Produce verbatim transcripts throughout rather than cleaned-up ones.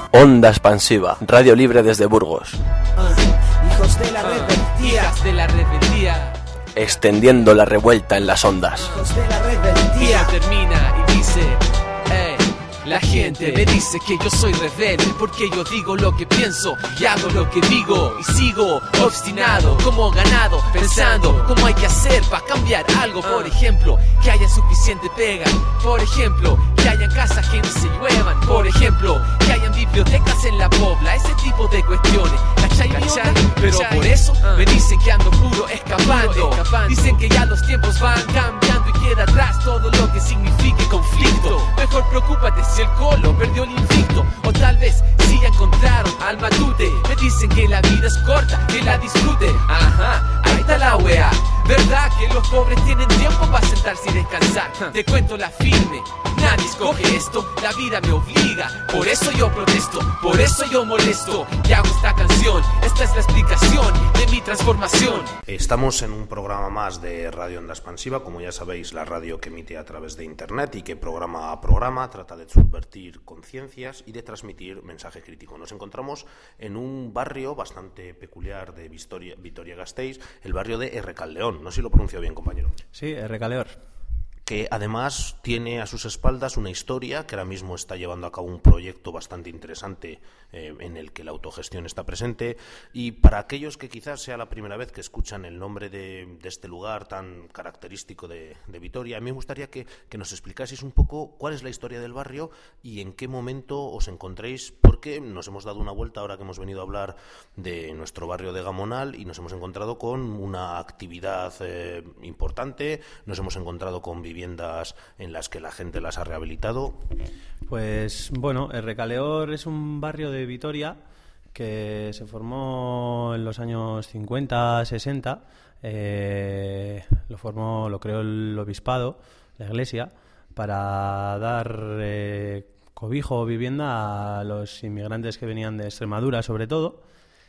Onda Expansiva, radio libre desde Burgos. Uh, hijos de la rebeldía. Hijas de la rebeldía. Extendiendo la revuelta en las ondas. Hijos de la rebeldía. Y termina y dice, hey. La gente me dice que yo soy rebelde porque yo digo lo que pienso y hago lo que digo y sigo obstinado como ganado pensando cómo hay que hacer para cambiar algo. Por ejemplo, que haya suficiente pega. Por ejemplo, que hayan casas que no se lluevan. Por ejemplo, que hayan bibliotecas en la pobla. Ese tipo de cuestiones, ¿cachai? ¿Cachai? Pero por eso me dicen que ando puro escapando. Dicen que ya los tiempos van cambiando y queda atrás todo lo que signifique conflicto. Mejor preocúpate si el colo perdió el invicto, o tal vez si ya encontraron al matute. Me dicen que la vida es corta, que la disfrute. Ajá, ahí está la wea. ¿Verdad que los pobres tienen tiempo para sentarse y descansar? Te cuento la firme, nadie escoge esto, la vida me obliga. Por eso yo protesto, por eso yo molesto y hago esta canción. Esta es la explicación de mi transformación. Estamos en un programa más de Radio Onda Expansiva, como ya sabéis, la radio que emite a través de internet y que programa a programa trata de subvertir conciencias y de transmitir mensaje crítico. Nos encontramos en un barrio bastante peculiar de Vitoria-Gasteiz, el barrio de Errecaldeón. No sé si lo pronuncio bien, compañero. Sí, Errecaleor. Que además tiene a sus espaldas una historia que ahora mismo está llevando a cabo un proyecto bastante interesante eh, en el que la autogestión está presente. Y para aquellos que quizás sea la primera vez que escuchan el nombre de, de este lugar tan característico de, de Vitoria, a mí me gustaría que, que nos explicaseis un poco cuál es la historia del barrio y en qué momento os encontréis, porque nos hemos dado una vuelta ahora que hemos venido a hablar de nuestro barrio de Gamonal y nos hemos encontrado con una actividad eh, importante, nos hemos encontrado con viviendas viviendas en las que la gente las ha rehabilitado. Pues bueno, Errecaleor es un barrio de Vitoria que se formó en los años cincuenta, sesenta. Eh, lo formó, lo creó el obispado, la iglesia, para dar eh, cobijo o vivienda a los inmigrantes que venían de Extremadura, sobre todo.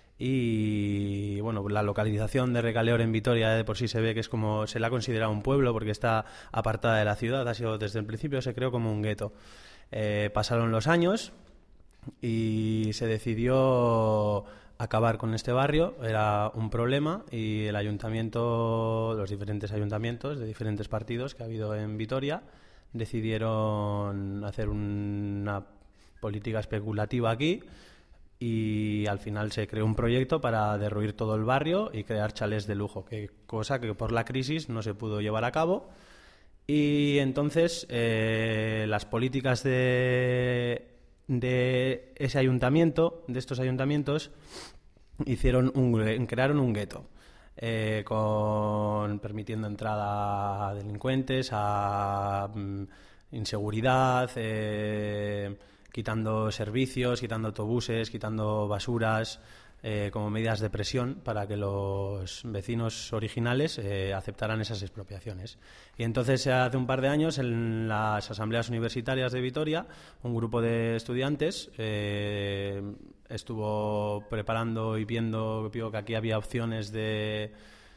Y bueno, la localización de Errecaleor en Vitoria de por sí se ve que es como se la ha considerado un pueblo porque está apartada de la ciudad, ha sido desde el principio se creó como un gueto. Eh, pasaron los años y se decidió acabar con este barrio, era un problema y el ayuntamiento, los diferentes ayuntamientos de diferentes partidos que ha habido en Vitoria decidieron hacer una política especulativa aquí. Y al final se creó un proyecto para derruir todo el barrio y crear chalés de lujo, que cosa que por la crisis no se pudo llevar a cabo. Y entonces eh, las políticas de, de ese ayuntamiento, de estos ayuntamientos, hicieron un, crearon un gueto, eh, con permitiendo entrada a delincuentes, a mm, inseguridad, eh, quitando servicios, quitando autobuses, quitando basuras, eh, como medidas de presión para que los vecinos originales eh, aceptaran esas expropiaciones. Y entonces, hace un par de años, en las asambleas universitarias de Vitoria, un grupo de estudiantes eh, estuvo preparando y viendo, vio que aquí había opciones de,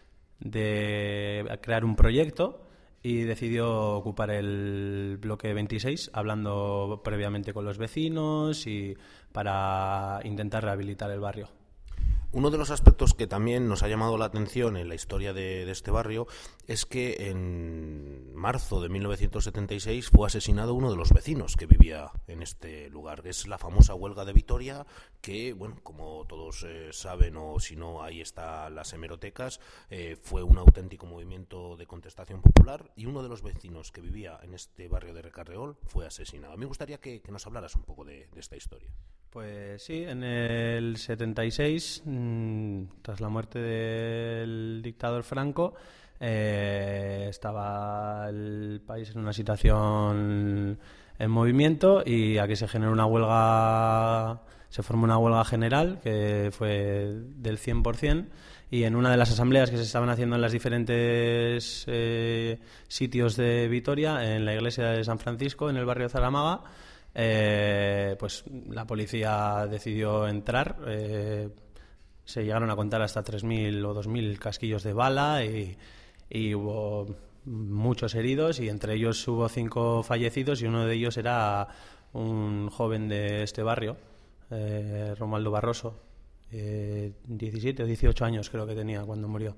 de crear un proyecto, y decidió ocupar el bloque veintiséis, hablando previamente con los vecinos y para intentar rehabilitar el barrio. Uno de los aspectos que también nos ha llamado la atención en la historia de, de este barrio es que en marzo de mil novecientos setenta y seis fue asesinado uno de los vecinos que vivía en este lugar. Es la famosa huelga de Vitoria que, bueno, como todos eh, saben, o si no, ahí están las hemerotecas, eh, fue un auténtico movimiento de contestación popular y uno de los vecinos que vivía en este barrio de Errecaleor fue asesinado. A mí me gustaría que, que nos hablaras un poco de, de esta historia. Pues sí, en el setenta y seis, mmm, tras la muerte del dictador Franco, eh, estaba el país en una situación en movimiento y aquí se generó una huelga, se formó una huelga general que fue del cien por ciento, y en una de las asambleas que se estaban haciendo en los diferentes eh, sitios de Vitoria, en la iglesia de San Francisco, en el barrio de Zaramaga, Eh, pues la policía decidió entrar, eh, se llegaron a contar hasta tres mil o dos mil casquillos de bala y, y hubo muchos heridos y entre ellos hubo cinco fallecidos y uno de ellos era un joven de este barrio, eh, Romualdo Barroso, eh, diecisiete o dieciocho años creo que tenía cuando murió.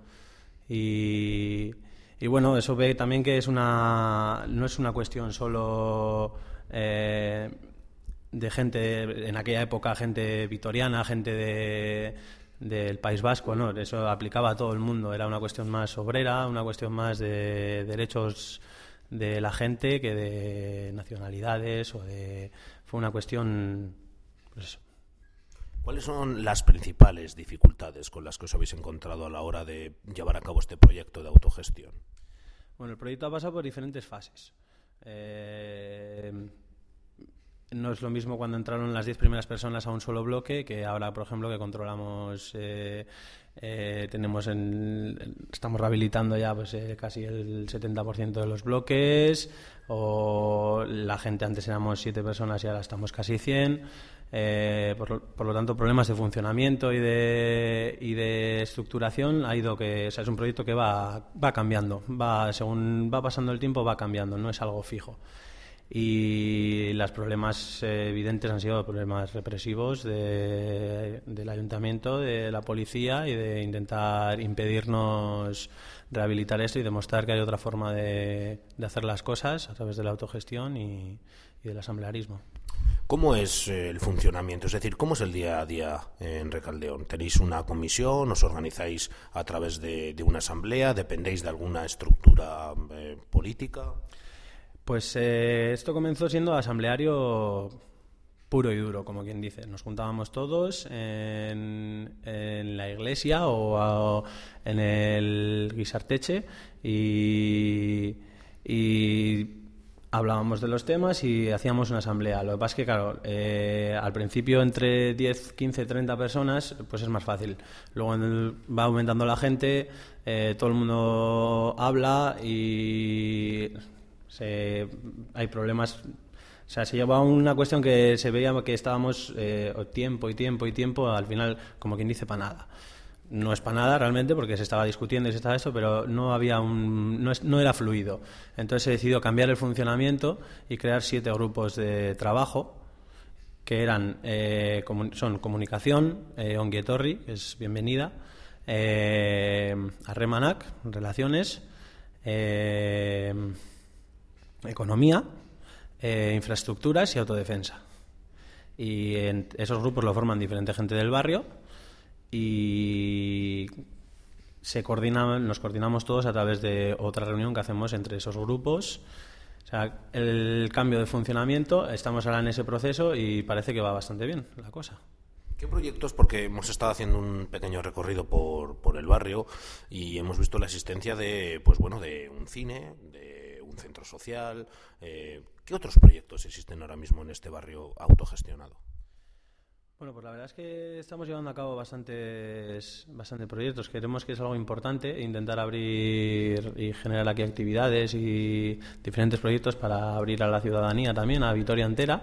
Y, y bueno, eso ve también que es una no es una cuestión solo eh, de gente, en aquella época, gente vitoriana, gente de, del País Vasco, ¿no? Eso aplicaba a todo el mundo, era una cuestión más obrera, una cuestión más de derechos de la gente que de nacionalidades o de... Fue una cuestión... Pues, ¿cuáles son las principales dificultades con las que os habéis encontrado a la hora de llevar a cabo este proyecto de autogestión? Bueno, el proyecto ha pasado por diferentes fases. Eh, no es lo mismo cuando entraron las diez primeras personas a un solo bloque que ahora, por ejemplo, que controlamos, eh, eh, tenemos en, estamos rehabilitando ya pues eh, casi el setenta por ciento de los bloques, o la gente antes éramos siete personas y ahora estamos casi cien. Eh, por, por lo tanto, problemas de funcionamiento y de, y de estructuración ha ido que, o sea, es un proyecto que va, va cambiando, va según va pasando el tiempo va cambiando, no es algo fijo. Y los problemas eh, evidentes han sido problemas represivos de, del ayuntamiento, de la policía y de intentar impedirnos rehabilitar esto y demostrar que hay otra forma de, de hacer las cosas a través de la autogestión y, y del asamblearismo. ¿Cómo es eh, el funcionamiento? Es decir, ¿cómo es el día a día en Recaldeón? ¿Tenéis una comisión? ¿Os organizáis a través de, de una asamblea? ¿Dependéis de alguna estructura eh, política? Pues eh, esto comenzó siendo asambleario puro y duro, como quien dice. Nos juntábamos todos en, en la iglesia o a, en el Guisarteche y, y hablábamos de los temas y hacíamos una asamblea. Lo que pasa es que, claro, eh, al principio entre diez, quince, treinta personas pues es más fácil. Luego el, va aumentando la gente, eh, todo el mundo habla y... Se, hay problemas, o sea, se llevaba una cuestión que se veía que estábamos eh, tiempo y tiempo y tiempo, al final, como quien dice, para nada. No es para nada realmente porque se estaba discutiendo y se estaba esto, pero no había un, no, es, no era fluido. Entonces se decidió cambiar el funcionamiento y crear siete grupos de trabajo que eran eh, comun, son comunicación, eh, ongi etorri, que es bienvenida, eh, harremanak, relaciones, eh, economía, eh, infraestructuras y autodefensa. Y en esos grupos lo forman diferente gente del barrio y se coordinan, nos coordinamos todos a través de otra reunión que hacemos entre esos grupos. O sea, el cambio de funcionamiento, estamos ahora en ese proceso y parece que va bastante bien la cosa. ¿Qué proyectos? Porque hemos estado haciendo un pequeño recorrido por, por el barrio y hemos visto la existencia de, pues bueno, de un cine, de un centro social. Eh, ¿Qué otros proyectos existen ahora mismo en este barrio autogestionado? Bueno, pues la verdad es que estamos llevando a cabo bastantes, bastantes proyectos. Queremos que es algo importante intentar abrir y generar aquí actividades y diferentes proyectos para abrir a la ciudadanía también, a Vitoria entera.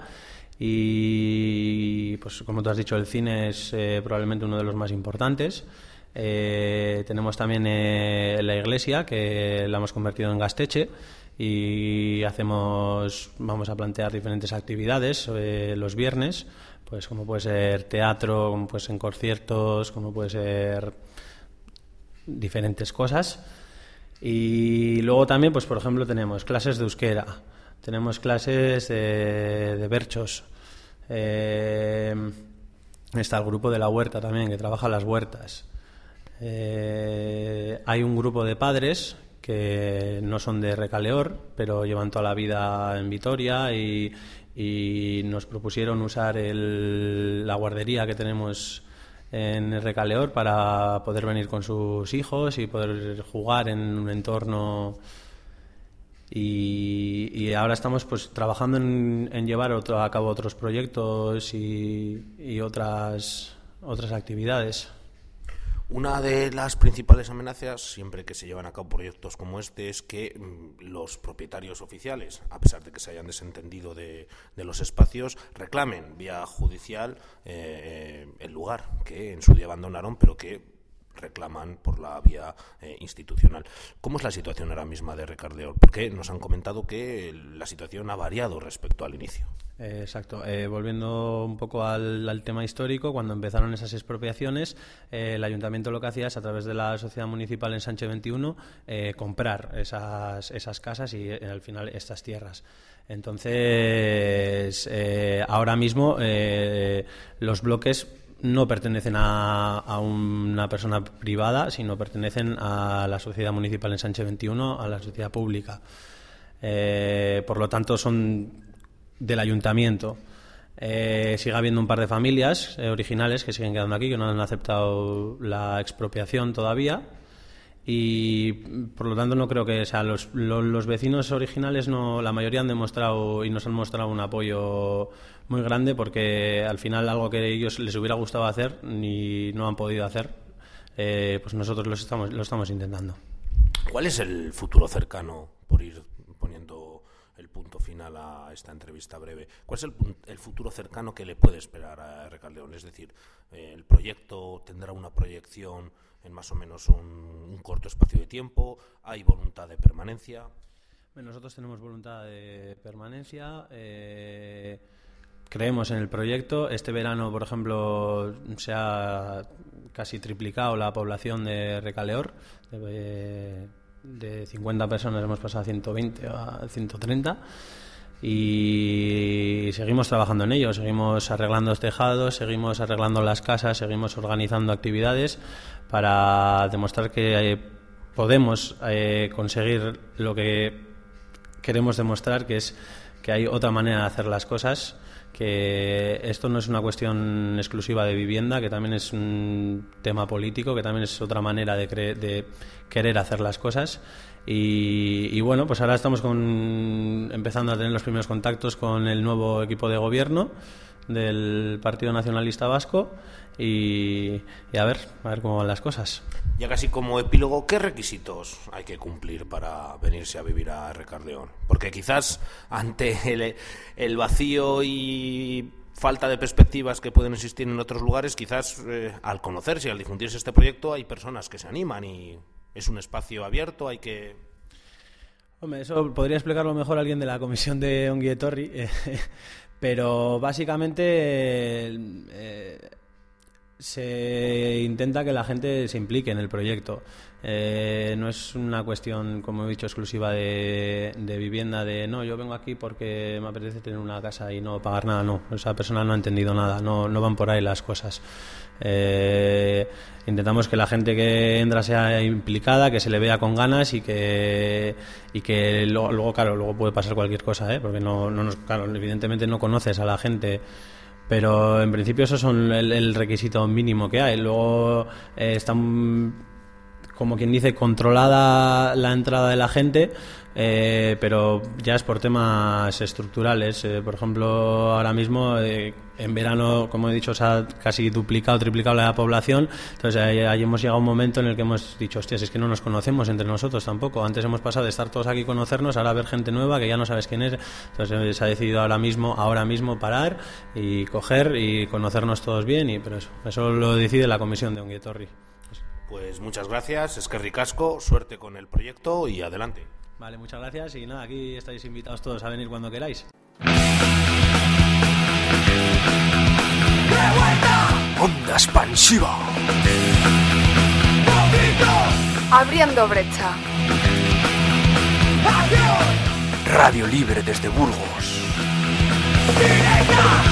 Y pues como tú has dicho, el cine es eh, probablemente uno de los más importantes. Eh, tenemos también eh, la iglesia, que la hemos convertido en Gasteche, y hacemos, vamos a plantear diferentes actividades eh, los viernes, pues como puede ser teatro, como puede ser conciertos, como puede ser diferentes cosas. Y luego también, pues por ejemplo, tenemos clases de euskera, tenemos clases de, de berchos, eh, está el grupo de la huerta también, que trabaja las huertas. Eh, hay un grupo de padres que no son de Recaleor, pero llevan toda la vida en Vitoria y, y nos propusieron usar el, la guardería que tenemos en Recaleor para poder venir con sus hijos y poder jugar en un entorno. Y, y ahora estamos pues trabajando en, en llevar otro, a cabo otros proyectos y, y otras, otras actividades. Una de las principales amenazas, siempre que se llevan a cabo proyectos como este, es que mmm, los propietarios oficiales, a pesar de que se hayan desentendido de, de los espacios, reclamen vía judicial eh, el lugar que en su día abandonaron, pero que reclaman por la vía eh, institucional. ¿Cómo es la situación ahora misma de Recaldeón? Porque nos han comentado que la situación ha variado respecto al inicio. Eh, exacto. Eh, volviendo un poco al, al tema histórico, cuando empezaron esas expropiaciones, eh, el ayuntamiento lo que hacía es, a través de la Sociedad Municipal Ensanche veintiuno, eh, comprar esas, esas casas y, eh, al final, estas tierras. Entonces, eh, ahora mismo eh, los bloques no pertenecen a, a una persona privada, sino pertenecen a la Sociedad Municipal Ensanche veintiuno, a la sociedad pública. Eh, por lo tanto, son del ayuntamiento. Eh, sigue habiendo un par de familias eh, originales que siguen quedando aquí, que no han aceptado la expropiación todavía, y por lo tanto no creo que, o sea, los, los, los vecinos originales, no, la mayoría han demostrado y nos han mostrado un apoyo muy grande, porque al final algo que a ellos les hubiera gustado hacer y no han podido hacer, eh, pues nosotros los estamos, lo estamos intentando. ¿Cuál es el futuro cercano, por ir poniendo el punto final a esta entrevista breve? ¿Cuál es el, el futuro cercano que le puede esperar a R. Calderón? Es decir, eh, ¿el proyecto tendrá una proyección en más o menos un, un corto espacio de tiempo? ¿Hay voluntad de permanencia? Bueno, nosotros tenemos voluntad de permanencia. Eh, creemos en el proyecto. Este verano, por ejemplo, se ha casi triplicado la población de Recaleor. De, de cincuenta personas hemos pasado a ciento veinte o a ciento treinta. Y seguimos trabajando en ello, seguimos arreglando los tejados, seguimos arreglando las casas, seguimos organizando actividades para demostrar que eh, podemos eh, conseguir lo que queremos demostrar, que es que hay otra manera de hacer las cosas, que esto no es una cuestión exclusiva de vivienda, que también es un tema político, que también es otra manera de, cre- de querer hacer las cosas. Y, y bueno, pues ahora estamos con, empezando a tener los primeros contactos con el nuevo equipo de gobierno del Partido Nacionalista Vasco y, y a ver, a ver cómo van las cosas. Ya casi como epílogo, ¿qué requisitos hay que cumplir para venirse a vivir a R. Calderón? Porque quizás ante el, el vacío y falta de perspectivas que pueden existir en otros lugares, quizás eh, al conocerse y al difundirse este proyecto hay personas que se animan y es un espacio abierto, hay que... Hombre, eso podría explicarlo mejor alguien de la comisión de Ongi Etorri, eh, pero básicamente eh, se intenta que la gente se implique en el proyecto. Eh, no es una cuestión, como he dicho, exclusiva de, de vivienda, de no, yo vengo aquí porque me apetece tener una casa y no pagar nada. No, esa persona no ha entendido nada, no, no van por ahí las cosas. Eh, intentamos que la gente que entra sea implicada, que se le vea con ganas y que y que luego, luego claro, luego puede pasar cualquier cosa, ¿eh? Porque no, no nos, claro, evidentemente no conoces a la gente, pero en principio esos son el, el requisito mínimo que hay. Luego eh, están, como quien dice, controlada la entrada de la gente, eh, pero ya es por temas estructurales. Eh, por ejemplo, ahora mismo eh, en verano, como he dicho, se ha casi duplicado, triplicado la población. Entonces ahí, ahí hemos llegado a un momento en el que hemos dicho, hostias, es que no nos conocemos entre nosotros tampoco. Antes hemos pasado de estar todos aquí y conocernos, ahora ver gente nueva que ya no sabes quién es. Entonces se ha decidido ahora mismo, ahora mismo parar y coger y conocernos todos bien, y pero eso, eso lo decide la comisión de Ongi Etorri. Pues muchas gracias, eskerrik asko, suerte con el proyecto y adelante. Vale, muchas gracias y nada, aquí estáis invitados todos a venir cuando queráis. Onda expansiva. Abriendo brecha. Radio libre desde Burgos. ¡Directa!